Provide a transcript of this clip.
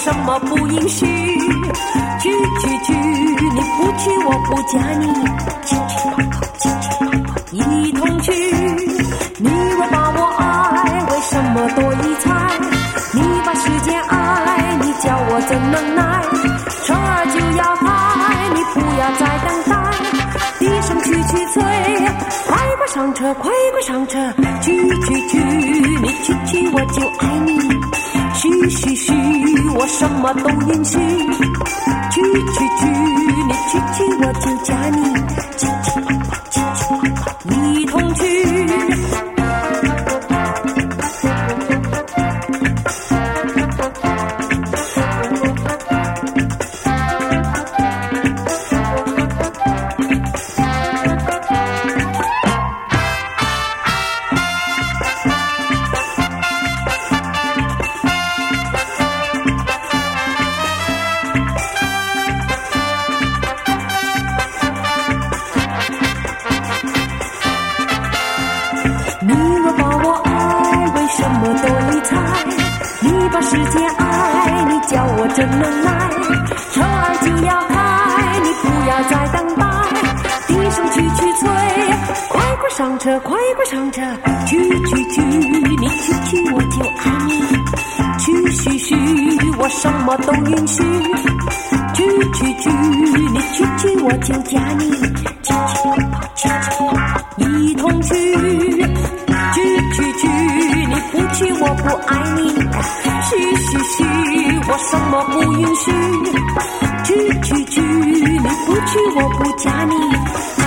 什么不允许？去，你不去我不嫁你，一同去。你若把我爱，为什么多疑猜？你把时间爱，你叫我怎能耐？车儿就要开，你不要再等待。地上去催，快快上车，快快上车。去，你去我就爱你。去，我什么都允许。去，你去我就嫁你。一同去。你若把我爱，为什么多理睬？你把时间爱，你叫我真能耐。车儿就要开，你不要再等待。地上去催，快快上车，快快上车。去，你去我就爱你。去，我什么都允许。去，你去我就嫁你。一同去。你不去我不爱你。我什么不允许。去，你不去我不嫁你。